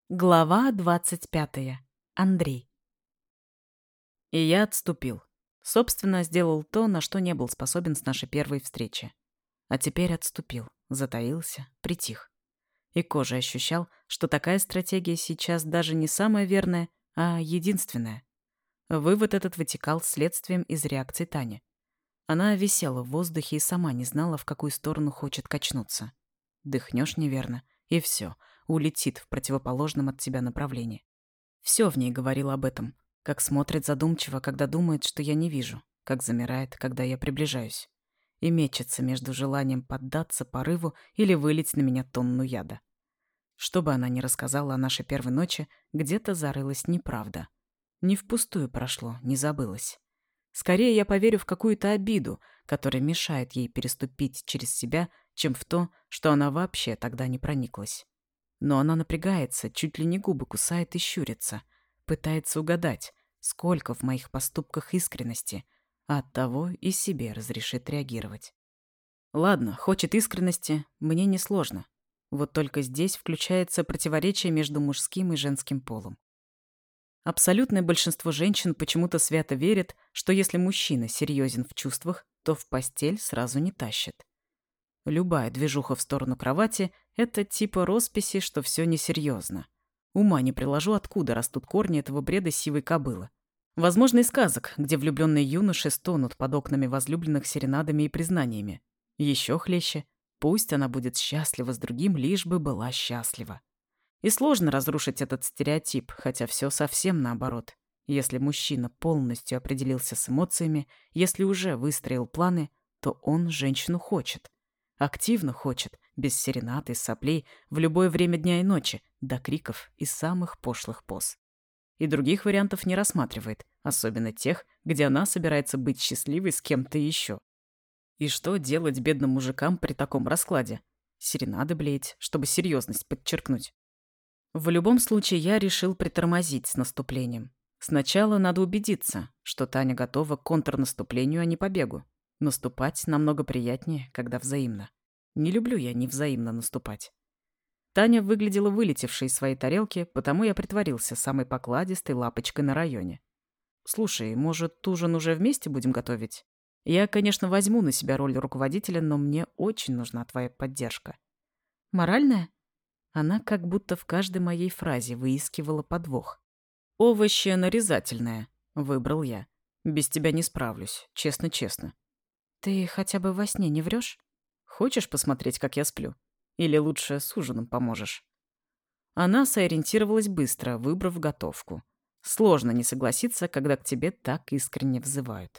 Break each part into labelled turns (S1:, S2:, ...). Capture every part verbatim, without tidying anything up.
S1: Глава двадцать пятая. Андрей. И я отступил. Собственно, сделал то, на что не был способен с нашей первой встречи. А теперь отступил, затаился, притих. И кожей ощущал, что такая стратегия сейчас даже не самая верная, а единственная. Вывод этот вытекал следствием из реакции Тани. Она висела в воздухе и сама не знала, в какую сторону хочет качнуться. Дыхнешь неверно, и все, улетит в противоположном от тебя направлении. Все в ней говорило об этом, как смотрит задумчиво, когда думает, что я не вижу, как замирает, когда я приближаюсь, и мечется между желанием поддаться порыву или вылить на меня тонну яда. Что бы она ни рассказала о нашей первой ночи, где-то зарылась неправда. Не впустую прошло, не забылось. Скорее я поверю в какую-то обиду, которая мешает ей переступить через себя, чем в то, что она вообще тогда не прониклась. Но она напрягается, чуть ли не губы кусает и щурится, пытается угадать, сколько в моих поступках искренности, а оттого и себе разрешит реагировать. Ладно, хочет искренности, мне несложно. Вот только здесь включается противоречие между мужским и женским полом. Абсолютное большинство женщин почему-то свято верит, что если мужчина серьезен в чувствах, то в постель сразу не тащит. Любая движуха в сторону кровати — это типа росписи, что все несерьезно. Ума не приложу, откуда растут корни этого бреда сивой кобылы. Возможно, из сказок, где влюбленные юноши стонут под окнами возлюбленных серенадами и признаниями. Еще хлеще. Пусть она будет счастлива с другим, лишь бы была счастлива. И сложно разрушить этот стереотип, хотя все совсем наоборот. Если мужчина полностью определился с эмоциями, если уже выстроил планы, то он женщину хочет. Активно хочет, без серенад и соплей, в любое время дня и ночи, до криков и самых пошлых поз. И других вариантов не рассматривает, особенно тех, где она собирается быть счастливой с кем-то еще. И что делать бедным мужикам при таком раскладе? Серенады блеять, чтобы серьезность подчеркнуть. В любом случае, я решил притормозить с наступлением. Сначала надо убедиться, что Таня готова к контрнаступлению, а не побегу. Наступать намного приятнее, когда взаимно. Не люблю я невзаимно наступать. Таня выглядела вылетевшей из своей тарелки, потому я притворился самой покладистой лапочкой на районе. «Слушай, может, ужин уже вместе будем готовить? Я, конечно, возьму на себя роль руководителя, но мне очень нужна твоя поддержка». «Моральная?» Она как будто в каждой моей фразе выискивала подвох. «Овощи нарезательное», — выбрал я. «Без тебя не справлюсь, честно-честно». «Ты хотя бы во сне не врешь? Хочешь посмотреть, как я сплю? Или лучше с ужином поможешь?» Она сориентировалась быстро, выбрав готовку. Сложно не согласиться, когда к тебе так искренне взывают.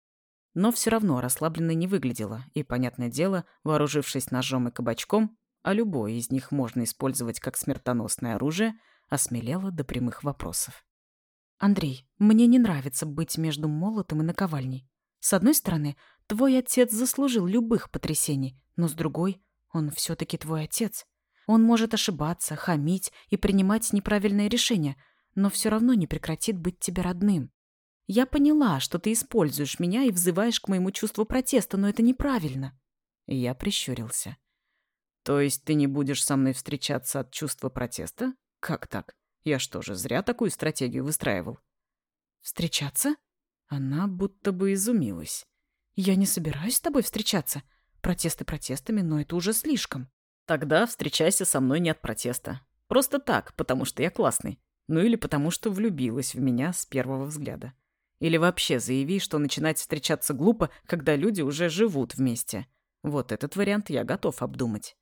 S1: Но все равно расслабленной не выглядела, и, понятное дело, вооружившись ножом и кабачком, а любое из них можно использовать как смертоносное оружие, осмелела до прямых вопросов. «Андрей, мне не нравится быть между молотом и наковальней. С одной стороны, твой отец заслужил любых потрясений, но с другой, он все-таки твой отец. Он может ошибаться, хамить и принимать неправильные решения, но все равно не прекратит быть тебе родным. Я поняла, что ты используешь меня и взываешь к моему чувству протеста, но это неправильно». Я прищурился. «То есть ты не будешь со мной встречаться от чувства протеста? Как так? Я что же, зря такую стратегию выстраивал?» «Встречаться?» Она будто бы изумилась. «Я не собираюсь с тобой встречаться. Протесты протестами, но это уже слишком».
S2: Тогда встречайся со мной не от протеста. Просто так, потому что я классный. Ну или потому что влюбилась в меня с первого взгляда. Или вообще заяви, что начинать встречаться глупо, когда люди уже живут вместе. Вот этот вариант я готов обдумать».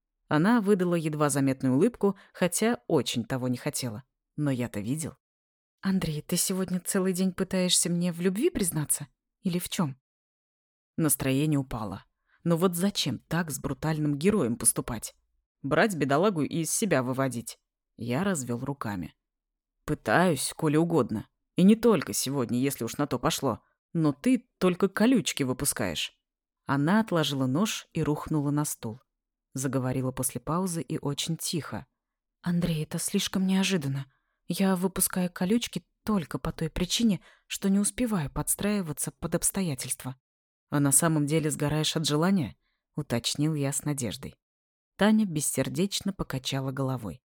S2: Она выдала едва заметную улыбку, хотя очень того не хотела. Но я-то видел.
S1: «Андрей, ты сегодня целый день пытаешься мне в любви признаться? Или в чем?»
S2: Настроение упало. Но вот зачем так с брутальным героем поступать? Брать бедолагу и из себя выводить? Я развел руками. Пытаюсь, коли угодно. И не только сегодня, если уж на то пошло. Но ты только колючки выпускаешь. Она отложила нож и рухнула на стул. Заговорила после паузы и очень тихо.
S1: «Андрей, это слишком неожиданно. Я выпускаю колючки только по той причине, что не успеваю подстраиваться под обстоятельства».
S2: «А на самом деле сгораешь от желания?» — уточнил я с надеждой. Таня бессердечно покачала головой.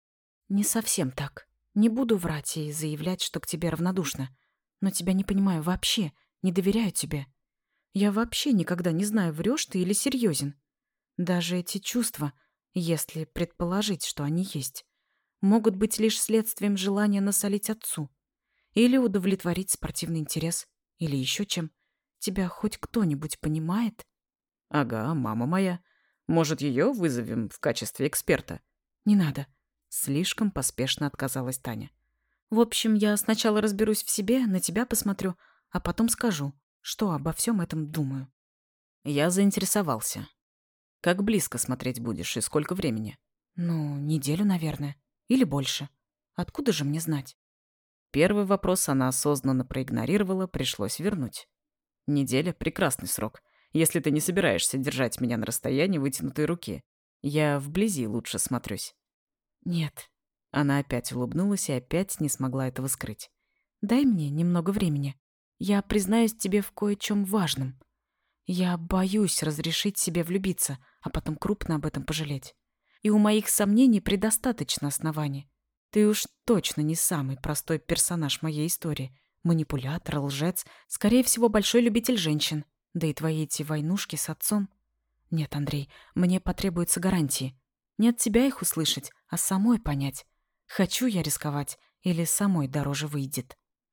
S1: Не совсем так. Не буду врать и заявлять, что к тебе равнодушна. Но тебя не понимаю вообще, не доверяю тебе. Я вообще никогда не знаю, врешь ты или серьезен. Даже эти чувства, если предположить, что они есть, могут быть лишь следствием желания насолить отцу. Или удовлетворить спортивный интерес. Или еще чем. Тебя хоть кто-нибудь понимает?
S2: Ага, мама моя. Может, ее вызовем в качестве эксперта?
S1: Не надо.
S2: Слишком поспешно отказалась Таня.
S1: В общем, я сначала разберусь в себе, на тебя посмотрю, а потом скажу, что обо всем этом думаю.
S2: Я заинтересовался. Как близко смотреть будешь и сколько времени?
S1: Ну, неделю, наверное. Или больше. Откуда же мне знать?
S2: Первый вопрос она осознанно проигнорировала, пришлось вернуть. Неделя — прекрасный срок, если ты не собираешься держать меня на расстоянии вытянутой руки. Я вблизи лучше смотрюсь.
S1: Нет.
S2: Она опять улыбнулась и опять не смогла этого скрыть.
S1: Дай мне немного времени. Я признаюсь тебе в кое-чем важном. Я боюсь разрешить себе влюбиться, а потом крупно об этом пожалеть. И у моих сомнений предостаточно оснований. Ты уж точно не самый простой персонаж моей истории. Манипулятор, лжец, скорее всего, большой любитель женщин. Да и твои эти войнушки с отцом. Нет, Андрей, мне потребуются гарантии. Не от тебя их услышать, а самой понять. Хочу я рисковать или самой дороже выйдет.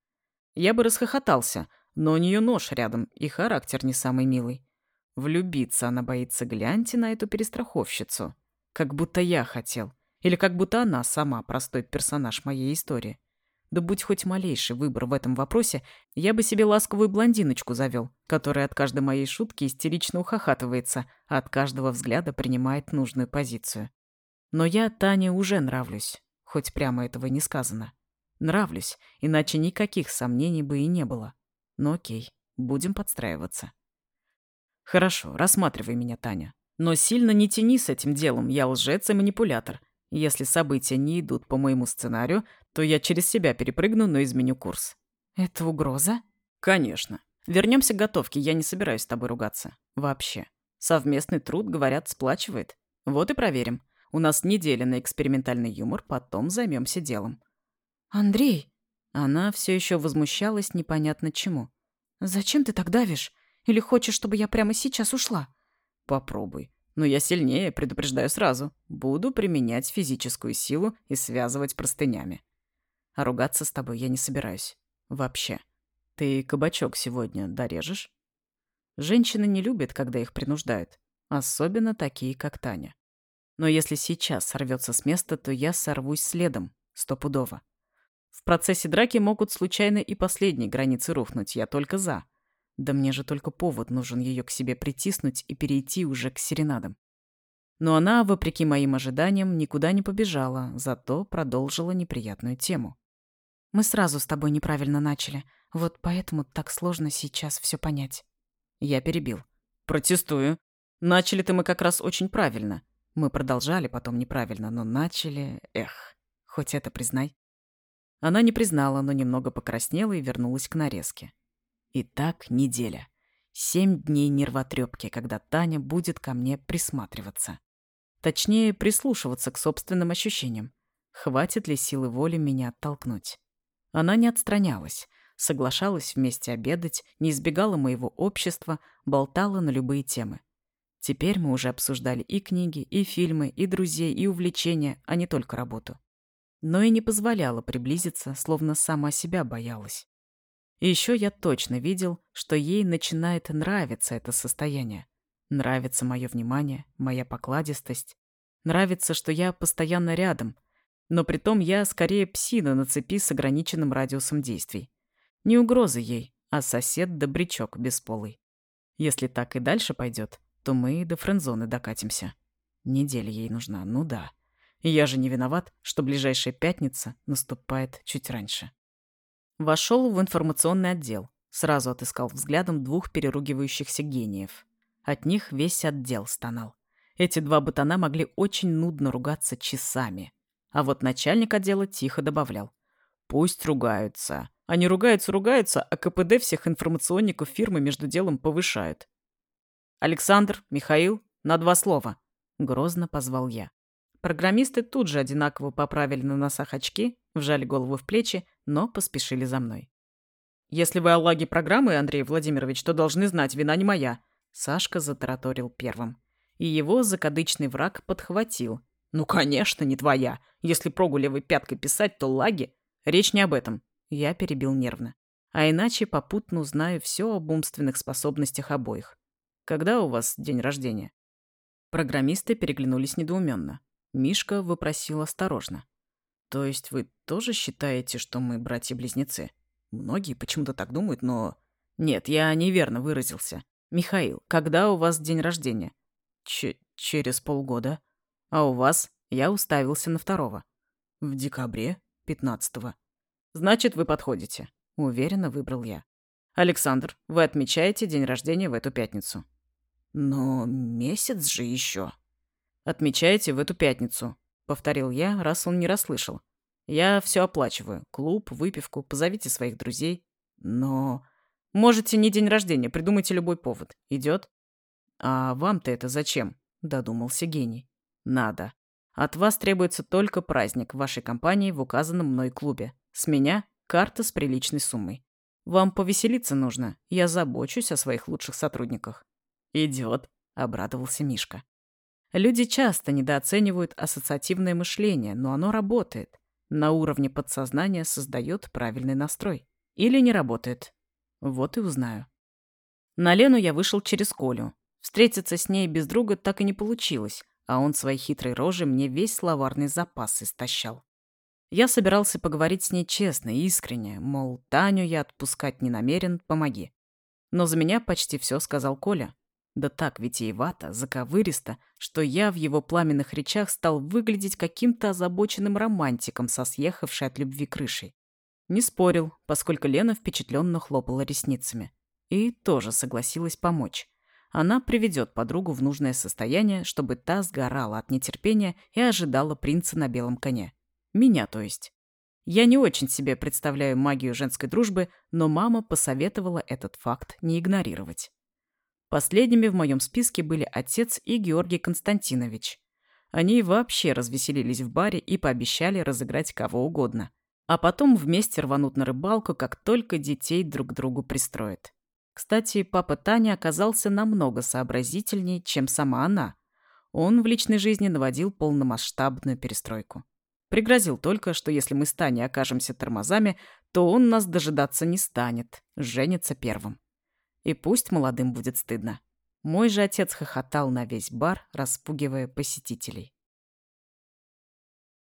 S2: Я бы расхохотался, но у нее нож рядом, и характер не самый милый. Влюбиться она боится, гляньте на эту перестраховщицу. Как будто я хотел. Или как будто она сама простой персонаж моей истории. Да будь хоть малейший выбор в этом вопросе, я бы себе ласковую блондиночку завел, которая от каждой моей шутки истерично ухахатывается, а от каждого взгляда принимает нужную позицию. Но я Тане уже нравлюсь, хоть прямо этого не сказано. Нравлюсь, иначе никаких сомнений бы и не было. Но окей, будем подстраиваться. Хорошо, рассматривай меня, Таня. Но сильно не тяни с этим делом, я лжец и манипулятор. Если события не идут по моему сценарию, то я через себя перепрыгну, но изменю курс.
S1: Это угроза?
S2: Конечно. Вернемся к готовке, я не собираюсь с тобой ругаться. Вообще. Совместный труд, говорят, сплачивает. Вот и проверим. У нас неделя на экспериментальный юмор, потом займемся делом.
S1: Андрей!
S2: Она все еще возмущалась непонятно чему.
S1: Зачем ты так давишь? Или хочешь, чтобы я прямо сейчас ушла?
S2: Попробуй. Но я сильнее, предупреждаю сразу. Буду применять физическую силу и связывать простынями. А ругаться с тобой я не собираюсь. Вообще. Ты кабачок сегодня дорежешь? Женщины не любят, когда их принуждают. Особенно такие, как Таня. Но если сейчас сорвется с места, то я сорвусь следом. Стопудово. В процессе драки могут случайно и последние границы рухнуть. Я только за. Да мне же только повод нужен ее к себе притиснуть и перейти уже к серенадам. Но она, вопреки моим ожиданиям, никуда не побежала, зато продолжила неприятную тему.
S1: Мы сразу с тобой неправильно начали. Вот поэтому так сложно сейчас все понять.
S2: Я перебил. Протестую. Начали-то мы как раз очень правильно. Мы продолжали потом неправильно, но начали... Эх, хоть это признай. Она не признала, но немного покраснела и вернулась к нарезке. Итак, неделя. Семь дней нервотрепки, когда Таня будет ко мне присматриваться. Точнее, прислушиваться к собственным ощущениям. Хватит ли силы воли меня оттолкнуть? Она не отстранялась, соглашалась вместе обедать, не избегала моего общества, болтала на любые темы. Теперь мы уже обсуждали и книги, и фильмы, и друзей, и увлечения, а не только работу. Но и не позволяла приблизиться, словно сама себя боялась. И еще я точно видел, что ей начинает нравиться это состояние. Нравится мое внимание, моя покладистость. Нравится, что я постоянно рядом. Но притом я скорее псина на цепи с ограниченным радиусом действий. Не угроза ей, а сосед-добрячок бесполый. Если так и дальше пойдет, то мы и до френдзоны докатимся. Неделя ей нужна, ну да. И я же не виноват, что ближайшая пятница наступает чуть раньше. Вошел в информационный отдел. Сразу отыскал взглядом двух переругивающихся гениев. От них весь отдел стонал. Эти два ботана могли очень нудно ругаться часами. А вот начальник отдела тихо добавлял. Пусть ругаются. Они ругаются-ругаются, а ка пэ дэ всех информационников фирмы между делом повышают. «Александр, Михаил, на два слова», — грозно позвал я.
S1: Программисты тут же одинаково поправили на носах очки, вжали голову в плечи, но поспешили за мной.
S2: «Если вы о лаге программы, Андрей Владимирович, то должны знать, вина не моя», —
S1: Сашка затараторил первым. И его закадычный враг подхватил.
S2: «Ну, конечно, не твоя. Если прогу левой пяткой писать, то лаги. Речь не об этом».
S1: Я перебил нервно. А иначе попутно узнаю все об умственных способностях обоих. Когда у вас день рождения? Программисты переглянулись недоуменно. Мишка вопросил осторожно. То есть вы тоже считаете, что мы братья-близнецы? Многие почему-то так думают, но... Нет, я неверно выразился. Михаил, когда у вас день рождения? Ч через полгода. А у вас? Я уставился на второго. В декабре, пятнадцатого. Значит, вы подходите. Уверенно выбрал я. Александр, вы отмечаете день рождения в эту пятницу. Но месяц же еще. Отмечаете в эту пятницу, повторил я, раз он не расслышал. Я все оплачиваю. Клуб, выпивку, позовите своих друзей. Но... Можете не день рождения, придумайте любой повод. Идет? А вам-то это зачем? Додумался гений. Надо. От вас требуется только праздник в вашей компании в указанном мной клубе. С меня карта с приличной суммой. Вам повеселиться нужно. Я забочусь о своих лучших сотрудниках. Идет, обрадовался Мишка. Люди часто недооценивают ассоциативное мышление, но оно работает. На уровне подсознания создает правильный настрой. Или не работает. Вот и узнаю. На Лену я вышел через Колю. Встретиться с ней без друга так и не получилось, а он своей хитрой рожей мне весь словарный запас истощал. Я собирался поговорить с ней честно и искренне, мол, Таню я отпускать не намерен, помоги. Но за меня почти все сказал Коля. Да так витиевато, заковыристо, что я в его пламенных речах стал выглядеть каким-то озабоченным романтиком со съехавшей от любви крышей. Не спорил, поскольку Лена впечатленно хлопала ресницами. И тоже согласилась помочь. Она приведет подругу в нужное состояние, чтобы та сгорала от нетерпения и ожидала принца на белом коне. Меня, то есть. Я не очень себе представляю магию женской дружбы, но мама посоветовала этот факт не игнорировать. Последними в моем списке были отец и Георгий Константинович. Они вообще развеселились в баре и пообещали разыграть кого угодно. А потом вместе рванут на рыбалку, как только детей друг к другу пристроят. Кстати, папа Тани оказался намного сообразительнее, чем сама она. Он в личной жизни наводил полномасштабную перестройку. Пригрозил только, что если мы с Таней окажемся тормозами, то он нас дожидаться не станет, женится первым. И пусть молодым будет стыдно. Мой же отец хохотал на весь бар, распугивая посетителей.